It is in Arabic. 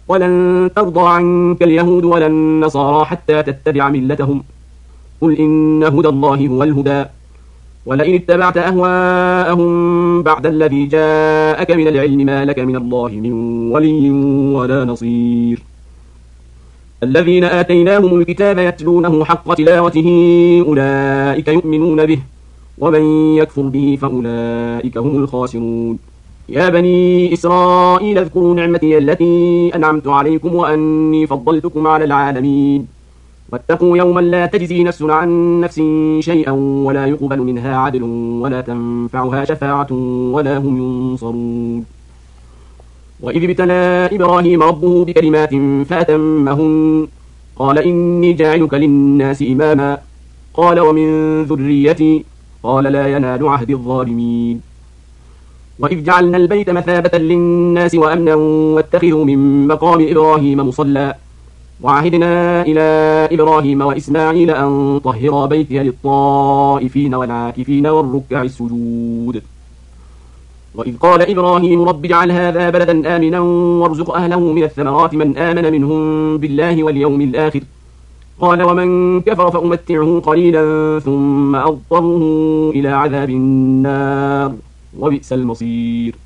ولن ترضى عنك اليهود ولا النصارى حتى تتبع ملتهم قل إن هدى الله هو الهدى ولئن اتبعت أهواءهم بعد الذي جاءك من العلم ما لك من الله من ولي ولا نصير الذين آتيناهم الكتاب يتلونه حق تلاوته أولئك يؤمنون به ومن يكفر به فأولئك هم الخاسرون يا بني إسرائيل اذكروا نعمتي التي أنعمت عليكم وأني فضلتكم على العالمين واتقوا يوما لا تجزي نفس عن نفس شيئا ولا يقبل منها عدل ولا تنفعها شفاعة ولا هم ينصرون وإذ ابتلى إبراهيم ربه بكلمات فأتمهن قال إني جاعلك للناس إماما قال ومن ذريتي قال لا ينال عهد الظالمين وإذ جعلنا البيت مثابة للناس وأمنا واتخذوا من مقام إبراهيم مصلى وعهدنا إلى إبراهيم وإسماعيل أن طهرا بيتي للطائفين والعاكفين والركع السجود وإذ قال إبراهيم رب اجعل هذا بلدا آمنا وارزق أهله من الثمرات من آمن منهم بالله واليوم الآخر قال ومن كفر فأمتعه قليلا ثم أضطره إلى عذاب النار وبئس المصير